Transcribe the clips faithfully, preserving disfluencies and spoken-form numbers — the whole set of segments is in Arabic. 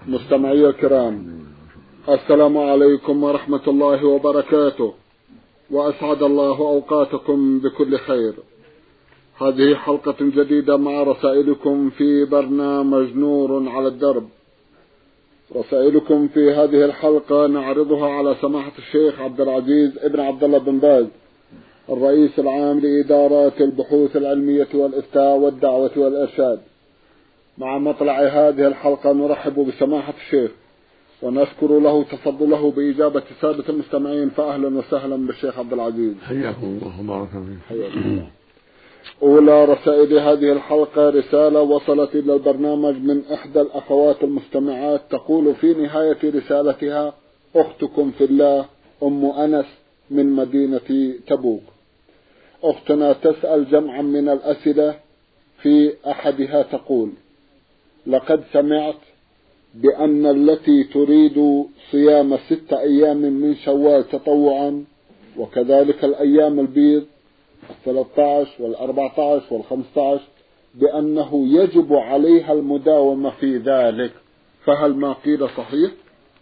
مستمعي الكرام، السلام عليكم ورحمة الله وبركاته، وأسعد الله أوقاتكم بكل خير. هذه حلقة جديدة مع رسائلكم في برنامج نور على الدرب. رسائلكم في هذه الحلقة نعرضها على سماحة الشيخ عبد العزيز ابن عبد الله بن باز، الرئيس العام لإدارات البحوث العلمية والإفتاء والدعوة والإرشاد. مع مطلع هذه الحلقة نرحب بسماحة الشيخ ونشكر له تفضله بإجابة سادة المستمعين، فأهلا وسهلا بالشيخ عبد العزيز. حياكم الله وبارك فيكم. أولى رسائل هذه الحلقة رسالة وصلت إلى البرنامج من إحدى الأخوات المستمعات، تقول في نهاية رسالتها: أختكم في الله أم أنس من مدينة تبوك. أختنا تسأل جمعا من الأسئلة، في أحدها تقول: لقد سمعت بأن التي تريد صيام ست أيام من شوال تطوعا، وكذلك الأيام البيض الثلاثة عشر والأربعة عشر والخمسة عشر، بأنه يجب عليها المداومة في ذلك، فهل ما قيل صحيح؟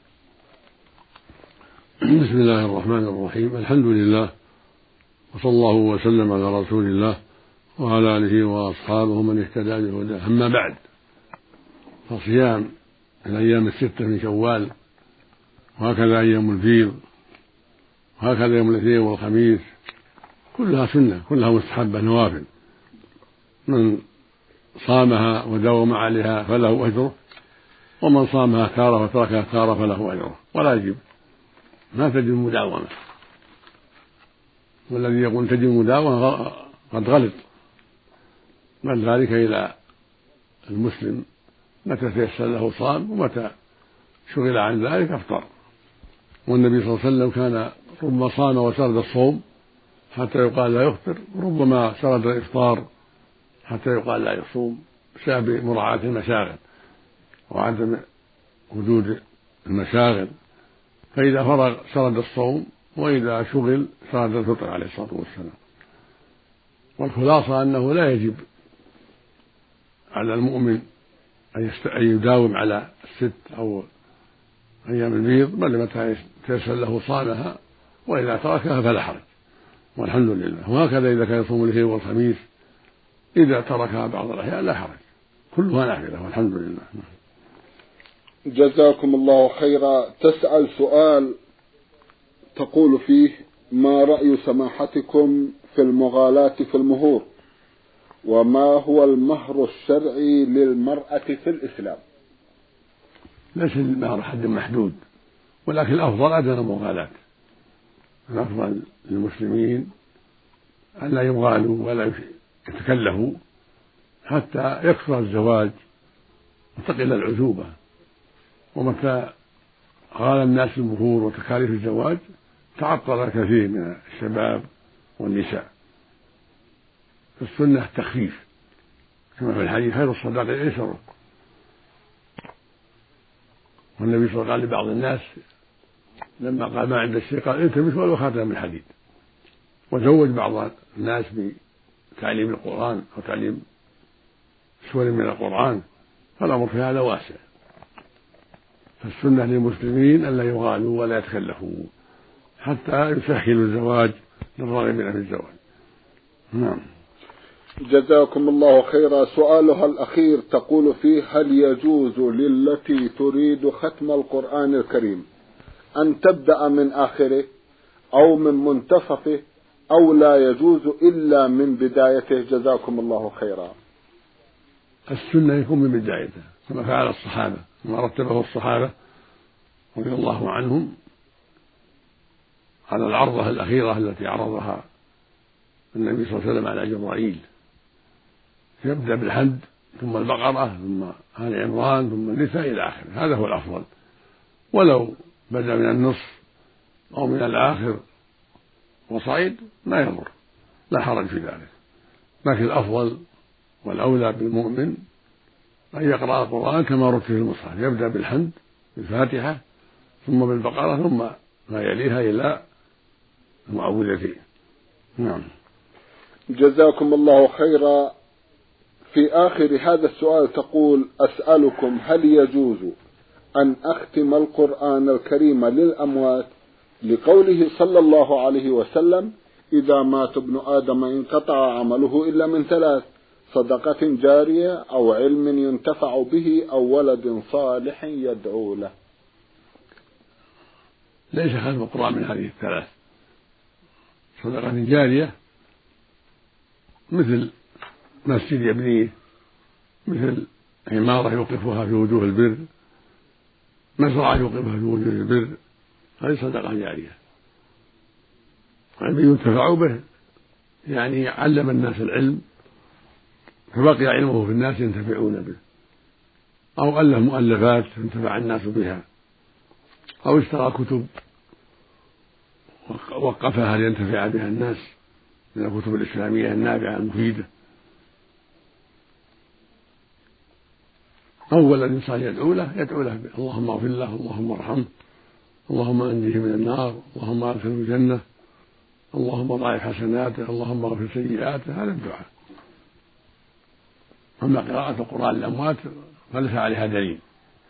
بسم الله الرحمن الرحيم، الحمد لله، وصلى الله وسلم على رسول الله وعلى آله وأصحابه من اهتدى بهداه. أما بعد، فصيام الأيام الستة من شوال، وهكذا أيام البيض، وهكذا يوم الاثنين والخميس، كلها سنة، كلها مستحبة نوافل. من صامها وداوم عليها فله أجره، ومن صامها كاره وتركها كاره فله أجره، ولا يجب، ما تجب مداومة. والذي يقول تجب مداومة قد غلط، بل ذلك إلى المسلم، متى تيسر له صام، ومتى شغل عن ذلك أفطر. والنبي صلى الله عليه وسلم كان ربما صام وسرد الصوم حتى يقال لا يفطر، وربما سرد الإفطار حتى يقال لا يصوم، بسبب مراعاة المشاغل وعدم وجود المشاغل. فإذا فرغ سرد الصوم، وإذا شغل سرد الفطر عليه الصلاة والسلام. والخلاصة أنه لا يجب على المؤمن أن يداوم على الست أو أيام البيض، بل متى تيسر له صامها، وإذا تركها فلا حرج، والحمد لله. وهكذا إذا كان يصوم الاثنين والخميس، إذا تركها بعض الأحيان لا حرج، كلها نافلة والحمد لله. جزاكم الله خيرا. تسأل سؤال تقول فيه: ما رأي سماحتكم في المغالاة في المهور؟ وما هو المهر الشرعي للمرأة في الإسلام؟ ليس المهر حد محدود، ولكن الأفضل عدم المغالاة. الأفضل للمسلمين أن لا يغالوا ولا يتكلفوا حتى يكثر الزواج وتقل العزوبة. ومتى غال الناس المهور وتكاليف الزواج تعطل كثير من الشباب والنساء. فالسنة التخفيف، كما في الحديث: خير الصداق الأيسر. والنبي صلى الله عليه وسلم قال لبعض الناس لما قال: ما عند الشيء، قال: التمس ولو خاتم من حديد. وزوج بعض الناس بتعليم القرآن أو تعليم سور من القرآن، فالأمر في هذا واسع. فالسنة للمسلمين أن لا يغالوا ولا يتكلفوا حتى يسهلوا الزواج للراغبين في الزواج. نعم. جزاكم الله خيرا. سؤالها الأخير تقول فيه: هل يجوز للتي تريد ختم القرآن الكريم أن تبدأ من آخره أو من منتصفه، أو لا يجوز إلا من بدايته؟ جزاكم الله خيرا. السنة يكون من بدايته، كما فعل الصحابة، كما رتبه الصحابة رضي الله عنهم على العرضة الأخيرة التي عرضها النبي صلى الله عليه وسلم على جبرائيل. يبدأ بالحمد، ثم البقرة، ثم آل عمران، ثم النساء إلى آخره. هذا هو الأفضل، ولو بدأ من النصف أو من الآخر وصعيد ما يضر، لا حرج في ذلك. لكن الأفضل والأولى بالمؤمن أن يقرأ القرآن كما رتب في المصحف، يبدأ بالحمد بالفاتحة، ثم بالبقرة، ثم ما يليها إلى المعوذتين. نعم. جزاكم الله خيرا. في آخر هذا السؤال تقول: أسألكم هل يجوز أن أختم القرآن الكريم للأموات لقوله صلى الله عليه وسلم: إذا مات ابن آدم انقطع عمله إلا من ثلاث: صدقة جارية أو علم ينتفع به أو ولد صالح يدعو له. ليس ختم القرآن من هذه الثلاث. صدقة جارية مثل مسجد يبنيه، مثل عمارة يوقفها في وجوه البر، مزرعة يوقفها في وجوه البر، هذه صدقة جارية. علم ينتفع به يعني علم الناس العلم فبقي علمه في الناس ينتفعون به، أو ألف مؤلفات ينتفع الناس بها، أو اشترى كتب وقفها لينتفع بها الناس من الكتب الإسلامية النافعة المفيدة، أو ولد صالح يدعو له يدعو له اللهم اغفر له، اللهم ارحمه، اللهم أنجه من النار، اللهم أدخله الجنة، اللهم ضاعف حسناته، اللهم اغفر سيئاته. هذا الدعاء. أما قراءة القرآن للأموات فليس عليها دليل،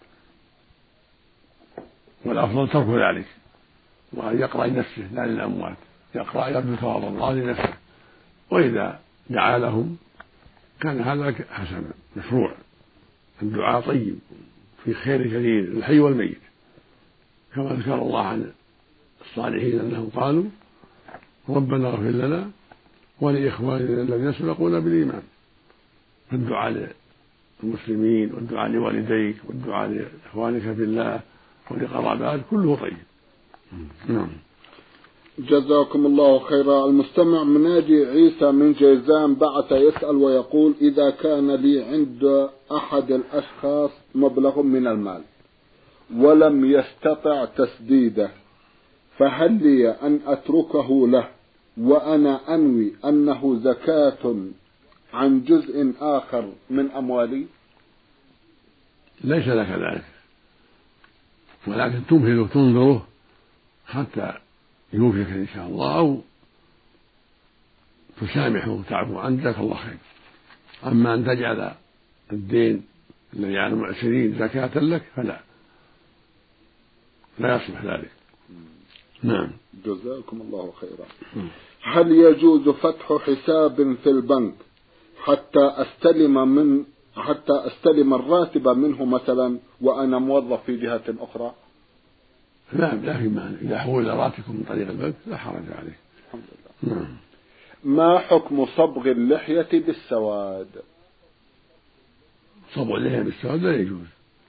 والأفضل ترك ذلك، وأن يقرأ لنفسه لا للأموات، يقرأ يرجو ثواب الله لنفسه، وإذا دعا لهم كان هذا حسنا مشروع. الدعاء طيب في خير كثير الحي والميت، كما ذكر الله عن الصالحين أنهم قالوا: ربنا اغفر لنا ولإخواننا الذين سبقونا بالإيمان. فالدعاء للمسلمين والدعاء لوالديك والدعاء لإخوانك في الله ولقرابات كله طيب. نعم. جزاكم الله خيرا. المستمع مناجي عيسى من جيزان بعث يسأل ويقول: إذا كان لي عند أحد الأشخاص مبلغ من المال ولم يستطع تسديده، فهل لي أن أتركه له وأنا أنوي أنه زكاة عن جزء آخر من أموالي؟ ليس لك ذلك، ولكن تمهله تنظره حتى يوفيك إن شاء الله، أو تسامحه وتعفو عنه، جزاك الله خير. أما أن تجعل الدين الذي على المعسرين زكاة لك فلا، لا يصلح ذلك. نعم. جزاكم الله خيرا. هل يجوز فتح حساب في البنك حتى أستلم من حتى أستلم الراتب منه مثلا وأنا موظف في جهة أخرى؟ نعم، لكن إذا حول راتبكم من طريق البنك لا حرج عليه. الحمد لله. نعم. ما حكم صبغ اللحية بالسواد؟ صبغ اللحية بالسواد لا يجوز،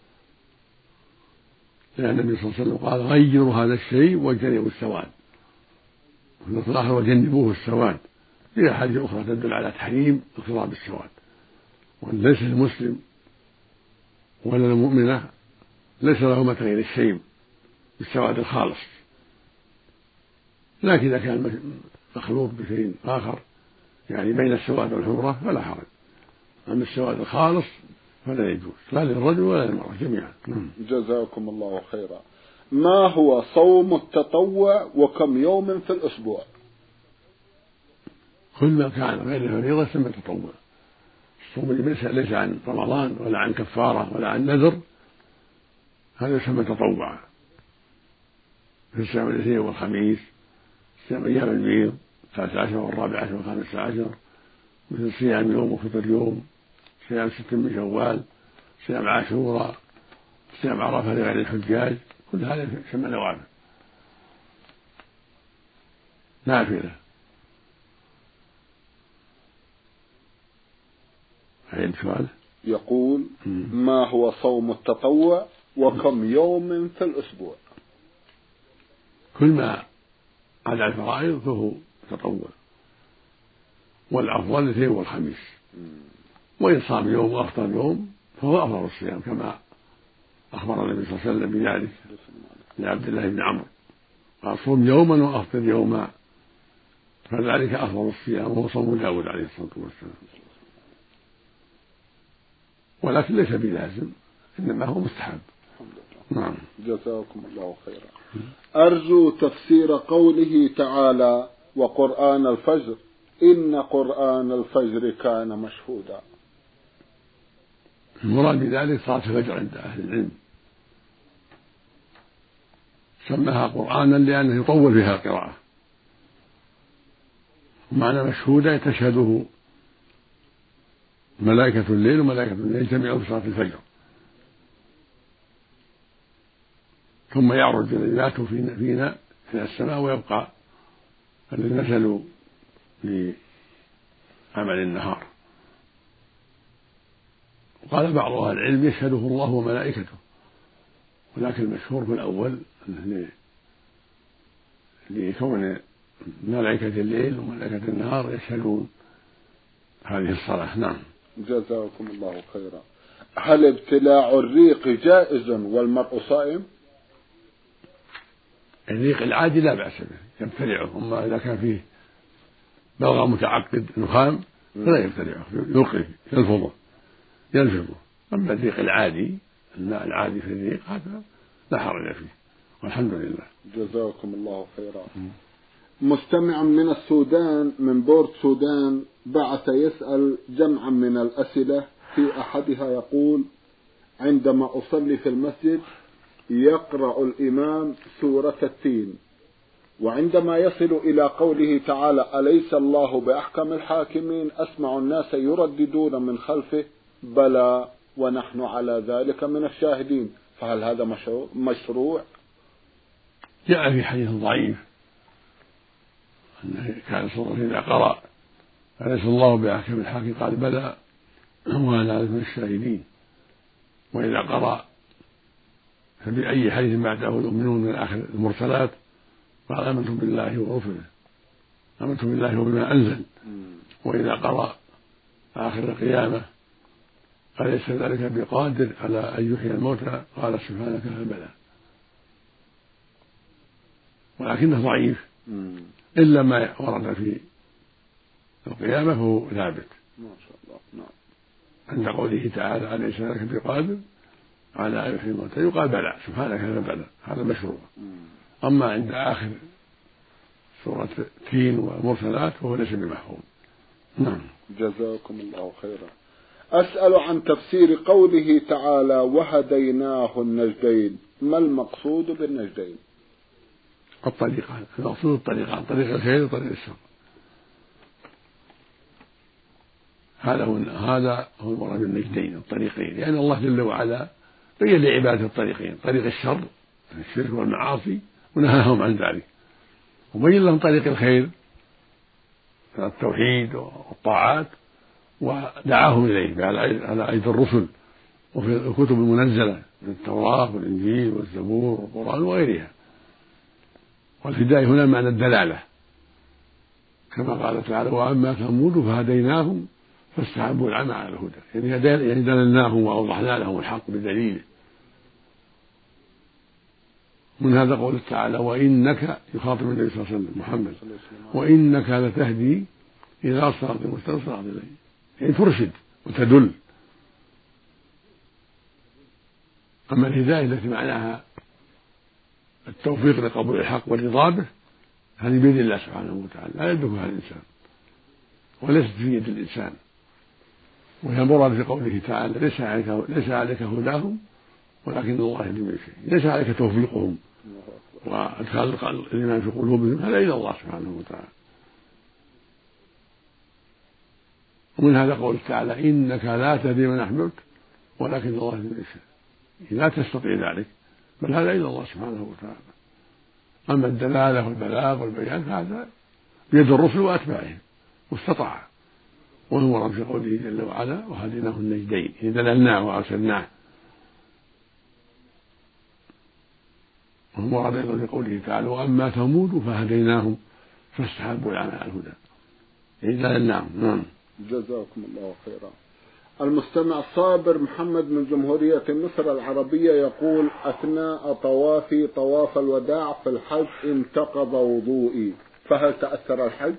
لأن النبي صلى الله عليه وسلم قال: غيروا هذا الشيء واجتنبوا السواد. وفي الآخر: وجنبوه السواد. في أحاديث أخرى تدل على تحريم اضطراب السواد، وأن ليس المسلم ولا المؤمنة ليس له تغيير الشيء بالسواد الخالص، لكن إذا كان مخلوط بشيء آخر يعني بين السواد والحمرة فلا حرج. أما السواد الخالص فلا يجوز لا للرجل ولا للمرأة جميعا. جزاكم الله خيرا. ما هو صوم التطوع وكم يوم في الأسبوع؟ كل ما كان غير الفريضة يسمى تطوع. الصوم اللي ليس عن رمضان ولا عن كفارة ولا عن نذر هذا يسمى تطوعا، في الصيام الاثنين والخميس، صيام أيام البيض الثالث عشر والرابع عشر والخامس عشر، مثل صيام يوم وفطر يوم، صيام ست من شوال، صيام عاشوراء، صيام عرفة لغير الحجاج، كل هذا يسمى نوافل نافلة. عيد سؤال. يقول: ما هو صوم التطوع وكم يوم في الأسبوع؟ كل ما على الفرائض فهو تطوع، والأفضل الاثنين والخميس، وإن صام يوم وأفطر يوم فهو أفضل الصيام، كما أخبر النبي صلى الله عليه وسلم بذلك لعبد الله بن عمرو قال: صوم يوما وأفطر يوما، فذلك أفضل الصيام، وهو صوم داود عليه الصلاة والسلام. ولكن ليس بلازم، إنما هو مستحب. نعم. جزاكم الله خيرا. أرجو تفسير قوله تعالى: وقرآن الفجر إن قرآن الفجر كان مشهودا. المراد بذلك صلاة الفجر عند أهل العلم، سماها قرآنا لأنه يطول فيها القراءة، ومعنى مشهودا تشهده ملائكة الليل وملائكة الليل يجتمعون في صلاة الفجر، ثم يعرج الذات فينا فينا في السماء، ويبقى الذين نزلوا لعمل النهار. وقال بعض أهل العلم يشهده الله وملائكته، ولكن المشهور في الأول لكون ملائكة الليل وملائكة النهار يشهدون هذه الصلاة. نعم. جزاكم الله خيرا. هل ابتلاع الريق جائز والمرء صائم؟ الريق العادي لا بأس به يبتلعه، أما إذا كان فيه بلغم متعقد نخام فلا يبتلعه، يلقي يلفظه يلفظه. أما الريق العادي الماء العادي في الريق هذا لا حرج فيه، والحمد لله. جزاكم الله خيرا. مستمع من السودان من بورت سودان بعث يسأل جمعا من الأسئلة، في أحدها يقول: عندما أصلي في المسجد يقرأ الإمام سورة التين، وعندما يصل إلى قوله تعالى أليس الله بأحكم الحاكمين أسمع الناس يرددون من خلفه بلى ونحن على ذلك من الشاهدين، فهل هذا مشروع؟ جاء في حديث ضعيف أنه كان صلى الله عليه وسلم إذا قرأ أليس الله بأحكم الحاكمين قال بلى وأنا على من الشاهدين، وإذا قرأ فبأي حديث بعده يؤمنون من آخر المرسلات قال آمنتم بالله ورسله آمنتم بالله وبما أنزل، وإذا قرأ آخر القيامة قال ليس ذلك بقادر على أن يحيي الموتى قال سبحانك بلى، ولكنه ضعيف إلا ما ورد في القيامة فهو ثابت. ما شاء الله. نعم. عند قوله تعالى أليس ذلك بقادر على أن يحيي الموتى يقال بلى سبحانك بلى، هذا مشروع. أما عند آخر سورة تين ومرسلات فهو ليس بمحفوظ. نعم. جزاكم الله خيرا. أسأل عن تفسير قوله تعالى وهديناه النجدين، ما المقصود بالنجدين؟ الطريقة، المقصود الطريقة، طريق الخير وطريق الشر، هذا هو هذا هو المراد بالنجدين الطريقين، لأن الله جل وعلا بين لعباده الطريقين، طريق الشر الشرك والمعاصي ونهاهم عن ذلك، وبين لهم طريق الخير التوحيد والطاعات ودعاهم إليه على أيدي الرسل وفي الكتب المنزلة من التوراة والإنجيل والزبور والقرآن وغيرها. والهداية هنا معنى الدلالة، كما قال تعالى وأما ثمود فهديناهم فاستحبوا العمى على الهدى، يعني دللناهم وأوضحنا لهم الحق بدليله. من هذا قول تعالى وإنك يخاطب النبي صلى الله عليه وسلم محمد وإنك لتهدي إلى صراط مستقيم، يعني ترشد وتدل. أما الهداية التي معناها التوفيق لقبول الحق والرضا به هذه بيد الله سبحانه وتعالى لا يدركها الإنسان وليست في يد الإنسان، وهي المراد في قوله تعالى ليس عليك ليس عليك هداهم ولكن الله يهدي من يشاء، ليس عليك توفيقهم وادخال الايمان في قلوبهم، هذا الى الله سبحانه وتعالى. ومن هذا قول تعالى انك لا تهدي من احببت ولكن الله يهدي من يشاء، لا تستطيع ذلك بل هذا الى الله سبحانه وتعالى. اما الدلاله والبلاغ والبيان فهذا بيد الرسل واتباعهم واستطاع، والمراد في قوله جل وعلا وهديناه النجدين، دللناه وارسلناه. والمراد أيضا في قوله تعالى وأما ثمود فهديناهم فاستحبوا العمى على الهدى، يعني دللناهم. نعم. جزاكم الله خيرا. المستمع صابر محمد من جمهورية مصر العربية يقول أثناء طوافي طواف الوداع في الحج انتقض وضوئي، فهل تأثر الحج؟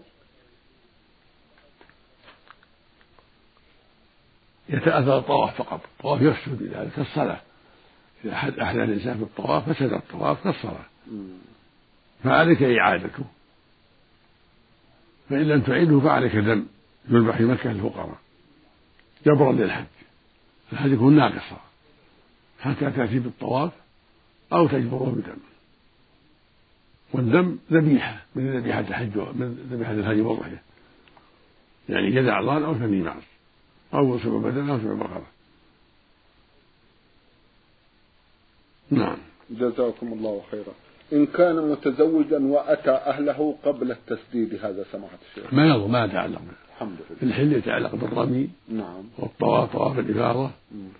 يتأثر الطواف فقط، الطواف يفسد بذلك كالصلاة، إذا أحدث الإنسان في الطواف فسد الطواف كالصلاة، فعليك إعادته، فإن لم تعيده فعليك دم يذبح في مكة للفقراء جبرا للحج، الحج يكون ناقصا حتى تأتي بالطواف أو تجبره بدم. والدم ذبيحة من ذبيحة الحج من ذبيحة الهدي والضحية، يعني جذع ضان أو ثني معز أو سبع بدن أو سبع بقرة. نعم. جزاكم الله خيرا. إن كان متزوجا وأتى أهله قبل التسديد هذا سماحة الشيخ ما يضر، ما يتعلق به. الحمد لله. الحل يتعلق بالرمي نعم والطواف طواف الإفاضة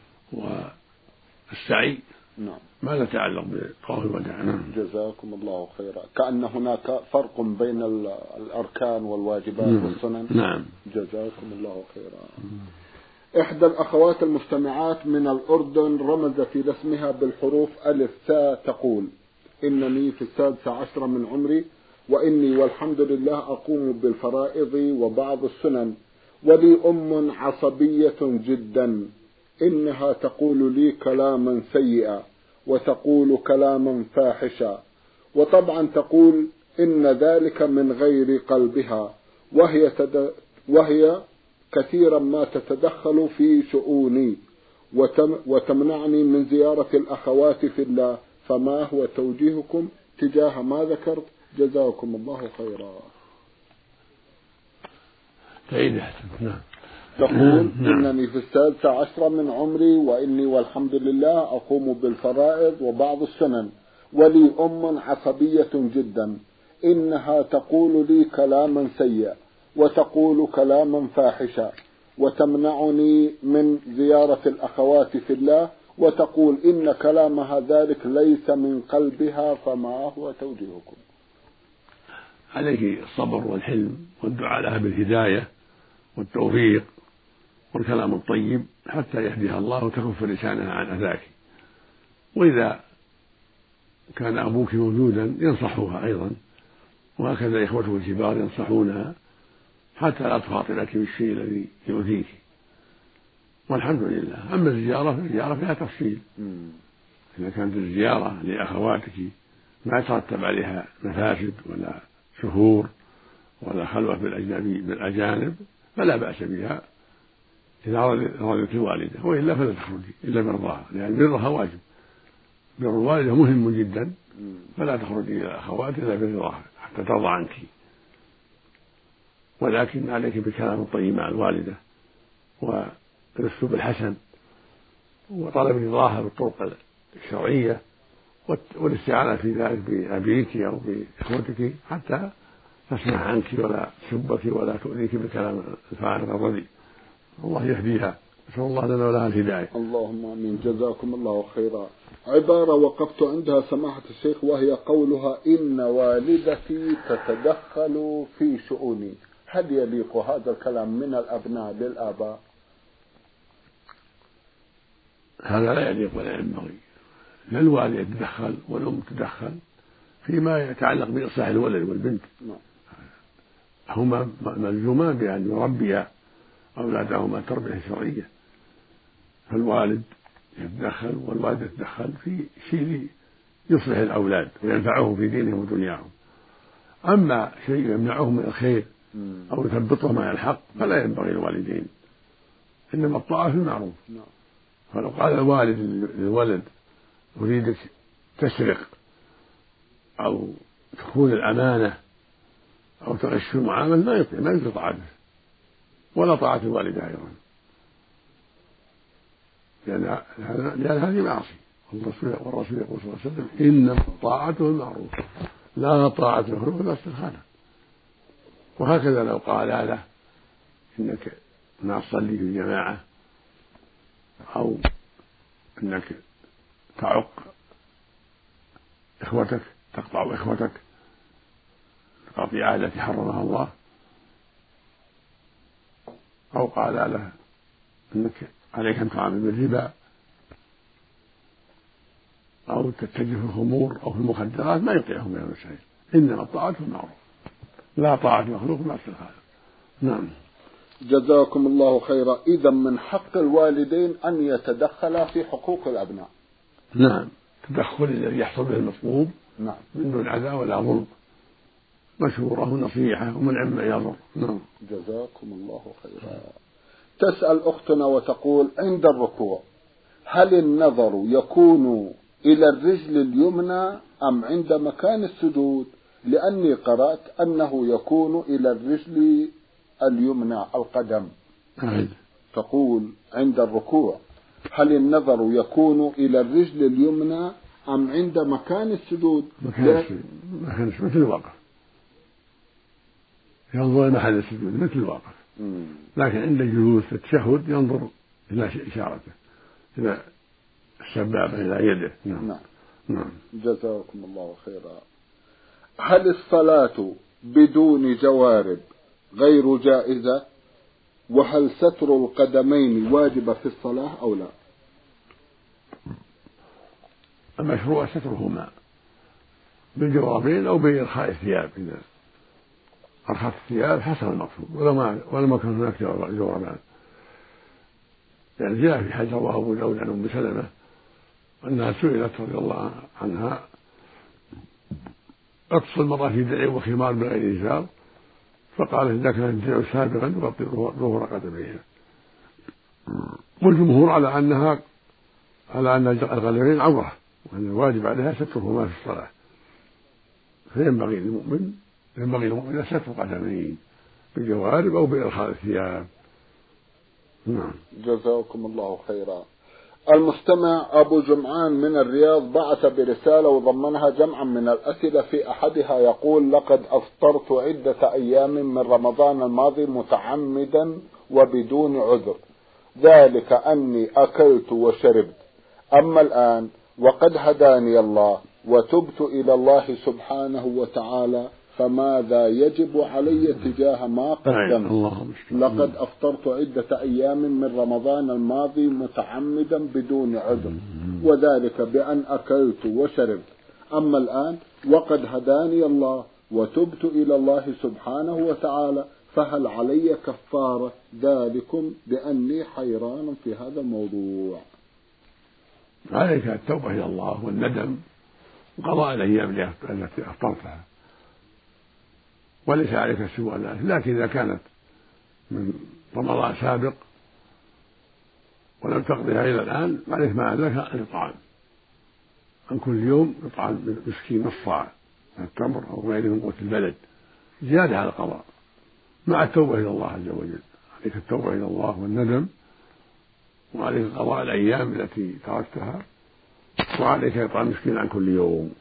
والسعي. نعم. ما لا يتعلق بطواف الوداع. نعم. جزاكم الله خيرا. كأن هناك فرق بين الأركان والواجبات نعم. والسنن. نعم. جزاكم الله خيرا. إحدى الأخوات المستمعات من الأردن رمزت إلى اسمها بالحروف ألف ثاء تقول: إنني في السادسة عشرة من عمري، وإني والحمد لله أقوم بالفرائض وبعض السنن، ولي أم عصبية جدا، إنها تقول لي كلاما سيئا وتقول كلاما فاحشا، وطبعا تقول إن ذلك من غير قلبها، وهي, تد... وهي كثيرا ما تتدخل في شؤوني وتم... وتمنعني من زيارة الأخوات في الله، فما هو توجيهكم تجاه ما ذكرت؟ جزاكم الله خيرا. نعم. تقول: إنني في السادسة عشرة من عمري، وإني والحمد لله أقوم بالفرائض وبعض السنن، ولي أم عصبية جدا، إنها تقول لي كلاما سيئا وتقول كلاما فاحشا، وتمنعني من زيارة الأخوات في الله، وتقول إن كلامها ذلك ليس من قلبها، فما هو توجيهكم؟ عليك الصبر والحلم والدعاء لها بالهداية والتوفيق والكلام الطيب حتى يهديها الله وتكف لسانها عن أذاك. وإذا كان أبوك موجودا ينصحها أيضا، وهكذا إخوته الكبار ينصحونها حتى لا تخاطرك بالشيء الذي يؤذيك. والحمد لله. أما الزيارة فالزيارة فيها تفصيل. إذا كانت الزيارة لأخواتك ما يترتب عليها مفاسد ولا شهور ولا خلوة بالأجنبي بالأجانب فلا بأس بها إذا رضيت الوالدة، وإلا فلا تخرجي إلا برضاها، لأن برها واجب. بر الوالدة مهم جدا، فلا تخرجي إلى الأخوات إلا برضاها حتى ترضى عنك. ولكن عليك بالكلام الطيب مع الوالدة والأسلوب الحسن وطلب رضاها بالطرق الشرعية والاستعانة في ذلك بأبيك أو بإخوتك حتى تسمع عنك ولا تسبك ولا تؤذيك بالكلام الفارغ الرديء. الله يهديها، نسأل الله لنا ولها الهداية. اللهم آمين. جزاكم الله خيرا. عبارة وقفت عندها سماحة الشيخ، وهي قولها: إن والدتي تتدخل في شؤوني. هل يليق هذا الكلام من الأبناء للآباء؟ هذا لا يليق ولا ينبغي. لا الوالد يتدخل والأم تتدخل فيما يتعلق بإصلاح الولد والبنت. هما ملزومان بأن يربيا أولادهما تربية شرعية، فالوالد يتدخل والوالدة تتدخل في شيء يصلح الأولاد وينفعهم في دينهم ودنياهم. أما شيء يمنعهم من الخير أو يثبطهم على الحق فلا ينبغي الوالدين، إنما الطاعة في المعروف. فلو قال الوالد للولد: أريدك تسرق أو تخون الأمانة أو تغش في المعاملة، لا يطيع، ما يطيع طاعته ولا طاعة الوالدة أيضا، لأن لأن هذه معصية. والرسول يقول صلى الله عليه وسلم: إنما الطاعة المعروف لا طاعة المخلوق لا استخانة. وهكذا لو قال له: إنك ما تصلي في الجماعة أو إنك تعق إخوتك تقطع إخوتك القطيعة التي حرمها الله، أو قال له: إنك عليك أن تعامل بالربا أو تتجه في الخمور أو في المخدرات، ما يطيعهم من المسائل. إنما الطاعة المعروف لا طاعة مخلوق مع استخانة. نعم. جزاكم الله خيرا. إذا من حق الوالدين أن يتدخلا في حقوق الأبناء. نعم. تدخل الذي يحصل به المطلوب نعم من دون عداء ولا ظلم، مشورة ونصيحة ومنع ما يضر. نعم. جزاكم الله خيرا. تسأل أختنا وتقول: عند الركوع هل النظر يكون إلى الرجل اليمنى أم عند مكان السجود؟ لأني قرأت أنه يكون إلى الرجل اليمنى القدم، تقول عند الركوع هل النظر يكون إلى الرجل اليمنى أم عند مكان السجود؟ مكان السجود مثل الواقف، ينظر إلى محل السجود مثل الواقف، لكن عند الجلوس التشهد ينظر إلى إشارته إلى السبابة إلى يده. نعم. نعم. نعم. جزاكم الله خيرا. هل الصلاة بدون جوارب غير جائزة؟ وهل ستر القدمين واجب في الصلاة أو لا؟ المشروع سترهما بالجواربين أو بإرخاء الثياب، إذا أرخت الثياب حصل المقصود ولو ما ولما كان هناك جوربان، يعني جاء في حديث رواه أبو داود عن أم سلمة أنها سئلت رضي الله عنها اقص المرأة في درع وخمار بغير إزار، فقالت إذا كان الدرع سابغا يغطي ظهور قدميها. والجمهور على أنها على أن الغليظين عورة وأن الواجب عليها سترهما في الصلاة، فينبغي للمؤمن ينبغي للمؤمن ستر قدمين بالجوارب أو بإرخاء الثياب. نعم. جزاكم الله خيرا. المستمع أبو جمعان من الرياض بعث برسالة وضمنها جمعا من الأسئلة، في أحدها يقول: لقد أفطرت عدة أيام من رمضان الماضي متعمدا وبدون عذر، ذلك أني أكلت وشربت، أما الآن وقد هداني الله وتبت إلى الله سبحانه وتعالى فماذا يجب علي تجاه ما قدمت؟ لقد أفطرت عدة أيام من رمضان الماضي متعمدا بدون عذر، وذلك بأن أكلت وشربت، أما الآن وقد هداني الله وتبت إلى الله سبحانه وتعالى فهل علي كفارة ذلكم بأني حيران في هذا الموضوع؟ عليك التوبة إلى الله والندم وقضاء الأيام التي أفطرتها، وليس عليك سوى ذلك. لكن إذا كانت من رمضان سابق ولم تقضيها إلى الآن عليك مع ذلك الإطعام عن كل يوم، إطعام مسكين نصف صاع من التمر أو غيره من قوت البلد زيادة على القضاء مع التوبة إلى الله عز وجل. عليك التوبة إلى الله والندم، وعليك قضاء الأيام التي تركتها، وعليك إطعام مسكين عن كل يوم.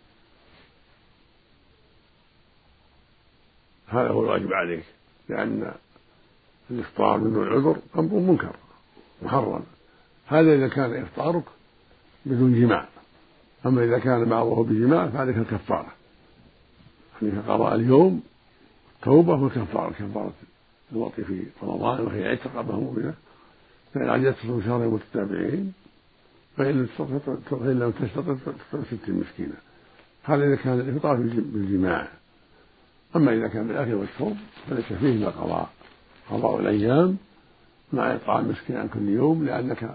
هذا هو الواجب عليك، لأن الإفطار من دون عذر أمر منكر محرم. هذا إذا كان إفطارك بدون جماع، أما إذا كان بعضه بجماع فعليك الكفارة، عليك قضاء اليوم توبة والكفارة، كفارة الوطي في رمضان وهي عتق رقبة مؤمنة، فإن عجزت تصوم شهرين متتابعين فإن لم تستطع ستين مسكينة. هذا إذا كان الإفطار بالجماع. أما إذا كان بالأكل والشرب فليس فيه إلا قضاء قضاء الأيام مع إطعام مسكين عن كل يوم، لأنك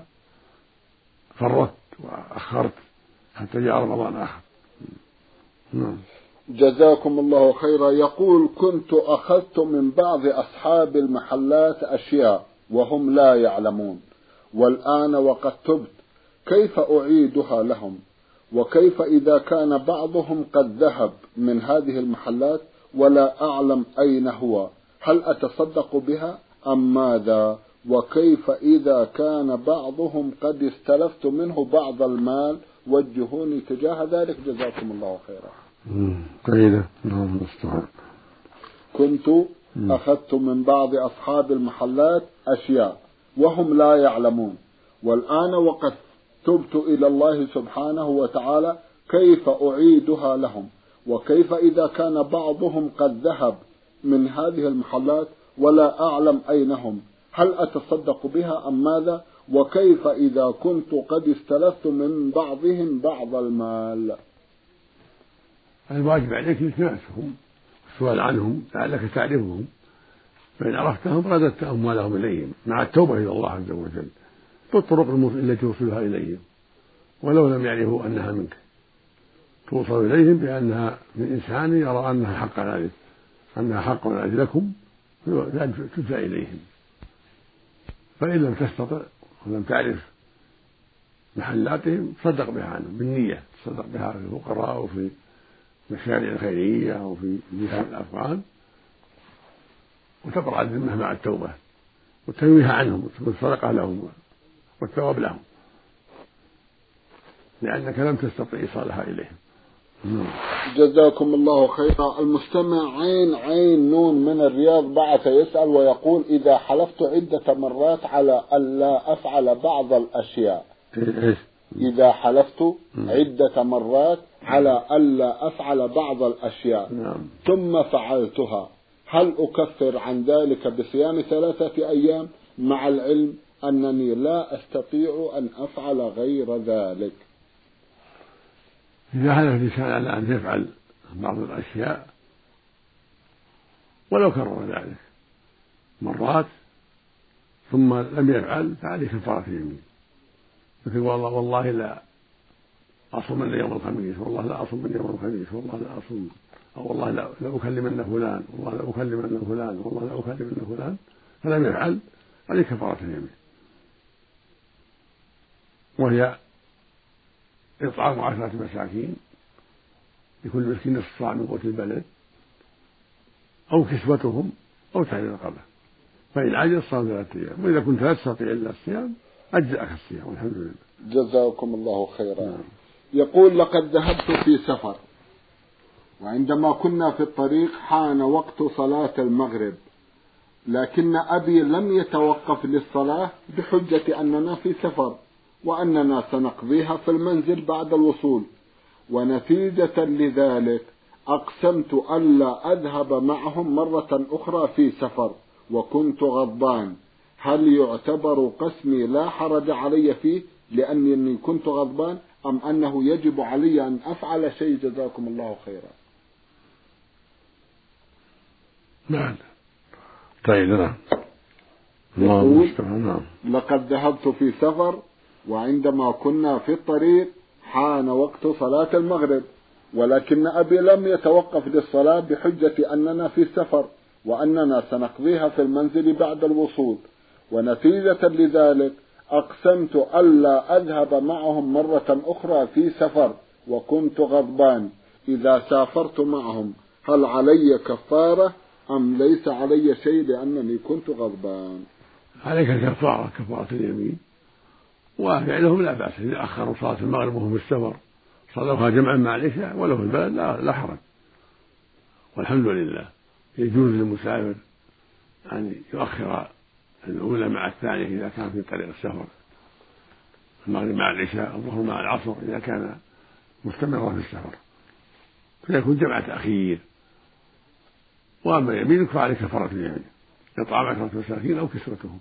فرطت وأخرت حتى جاء رمضان آخر. نعم. جزاكم الله خيرا. يقول: كنت أخذت من بعض أصحاب المحلات أشياء وهم لا يعلمون، والآن وقد تبت، كيف أعيدها لهم؟ وكيف إذا كان بعضهم قد ذهب من هذه المحلات ولا أعلم أين هو؟ هل أتصدق بها أم ماذا؟ وكيف إذا كان بعضهم قد استلفت منه بعض المال؟ وجهوني تجاه ذلك جزاكم الله خيرا. قيدة. نعم. مستعان. كنت أخذت من بعض أصحاب المحلات أشياء وهم لا يعلمون، والآن وقد تبت إلى الله سبحانه وتعالى، كيف أعيدها لهم؟ وكيف إذا كان بعضهم قد ذهب من هذه المحلات ولا أعلم أين هم؟ هل أتصدق بها أم ماذا؟ وكيف إذا كنت قد استلفت من بعضهم بعض المال؟ الواجب عليك التماسهم والسؤال عنهم لعلك تعرفهم، فإن عرفتهم رددت أموالهم إليهم مع التوبة إلى الله عز وجل بالطرق التي توصلها إليهم، ولو لم يعرفوا أنها منك توصل إليهم بأنها من إنسان يرى أنها حق عليك، أنها حق عليك لكم، تدفع إليهم. فإن لم تستطع ولم تعرف محلاتهم تصدق بها عنهم بالنية، تصدق بها في الفقراء وفي المشاريع الخيرية أو في جهة الأفغان، وتبرأ الذمة مع التوبة والتنويه عنهم والصدقة لهم والثواب لهم، لأنك لم تستطيع إيصالها إليهم. جزاكم الله خيرا. المستمع عين عين نون من الرياض بعث يسأل ويقول: إذا حلفت عدة مرات على ألا أفعل بعض الأشياء، إذا حلفت عدة مرات على ألا أفعل بعض الأشياء ثم فعلتها، هل أكفر عن ذلك بصيام ثلاثة أيام مع العلم أنني لا أستطيع أن أفعل غير ذلك؟ إذا حلف الإنسان على أن يفعل بعض الأشياء ولو كرر ذلك مرات ثم لم يفعل فعليه كفارة اليمين، مثل والله والله لا أصوم من يوم الخميس، والله لا أصوم من يوم الخميس، والله لا أصوم، أو والله لا لا أكلمن فلان، والله لا أكلمن فلان، والله لا أكلمن فلان، فلم يفعل عليه كفارة اليمين، وهي إطعام عشرة مساكين لكل مسكين نصف صاع من قوت البلد، أو كسوتهم أو تحرير رقبة، فإن عجز صام ثلاثة أيام، وإذا كنت لا تستطيع إلا الصيام أجزأك الصيام والحمد لله. جزاكم الله خيرا. يقول: لقد ذهبت في سفر، وعندما كنا في الطريق حان وقت صلاة المغرب، لكن أبي لم يتوقف للصلاة بحجة أننا في سفر وأننا سنقضيها في المنزل بعد الوصول، ونتيجة لذلك أقسمت ألا أذهب معهم مرة أخرى في سفر وكنت غضبان، هل يعتبر قسمي لا حرج علي فيه لأنني كنت غضبان، أم أنه يجب علي أن أفعل شيء؟ جزاكم الله خيرا. نعم. طيب. نعم. الله. لقد ذهبت في سفر، وعندما كنا في الطريق حان وقت صلاة المغرب، ولكن أبي لم يتوقف للصلاة بحجة أننا في سفر وأننا سنقضيها في المنزل بعد الوصول، ونتيجة لذلك أقسمت ألا أذهب معهم مرة أخرى في سفر وكنت غضبان، إذا سافرت معهم هل علي كفارة أم ليس علي شيء لأنني كنت غضبان؟ عليك كفارة، كفارة اليمين، وفعلهم لا بأس إذا أخروا صلاة المغرب وهم في السفر صلوها جمعا مع العشاء ولو في البلد لا, لا حرج، والحمد لله. يجوز للمسافر أن يؤخر الأولى مع الثانية إذا كان في طريق السفر، المغرب مع العشاء، الظهر مع العصر إذا كان مستمرا في السفر، فيكون جمع تأخير. وأما يمينك فعليك كفارة اليمين، إطعام عشرة مساكين أو كسوتهم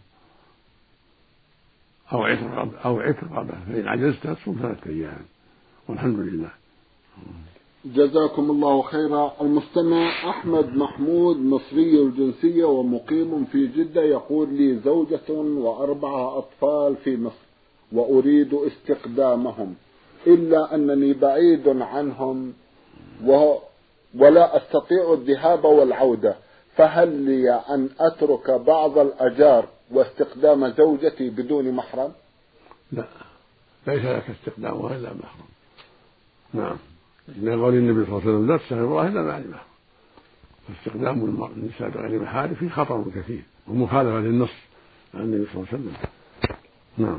أو عتق أو عتق رقبة، فإن عجزت تصوم ثلاثة أيام والحمد لله. جزاكم الله خيرا. المستمع أحمد محمود مصري الجنسية ومقيم في جدة يقول: لي زوجة وأربعة أطفال في مصر وأريد استقدامهم، إلا أنني بعيد عنهم ولا أستطيع الذهاب والعودة، فهل لي أن أترك بعض الأجار واستقدام زوجتي بدون محرم؟ لا، ليس لك استقدامها إلا محرم. نعم، من قول النبي صلى الله عليه وسلم: لا تستغفر الله إلا مع المحرم. فاستقدام النساء بغير محارم فيه خطر كثير ومخالفة للنص عن النبي صلى الله عليه وسلم. نعم.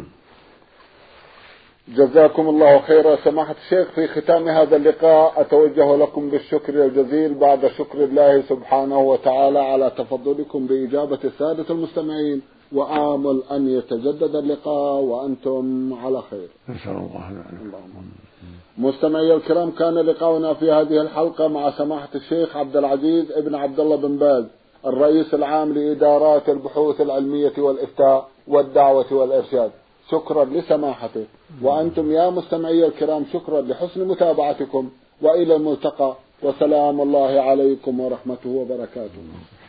جزاكم الله خيرا. سماحة الشيخ، في ختام هذا اللقاء أتوجه لكم بالشكر الجزيل بعد شكر الله سبحانه وتعالى على تفضلكم بإجابة السادة المستمعين، وآمل أن يتجدد اللقاء وأنتم على خير. نسأل الله العافية. مستمعي الكرام، كان لقاؤنا في هذه الحلقة مع سماحة الشيخ عبد العزيز ابن عبد الله بن باز، الرئيس العام لإدارات البحوث العلمية والإفتاء والدعوة والإرشاد. شكرا لسماحته، وأنتم يا مستمعي الكرام شكرا لحسن متابعتكم، وإلى الملتقى، وسلام الله عليكم ورحمته وبركاته.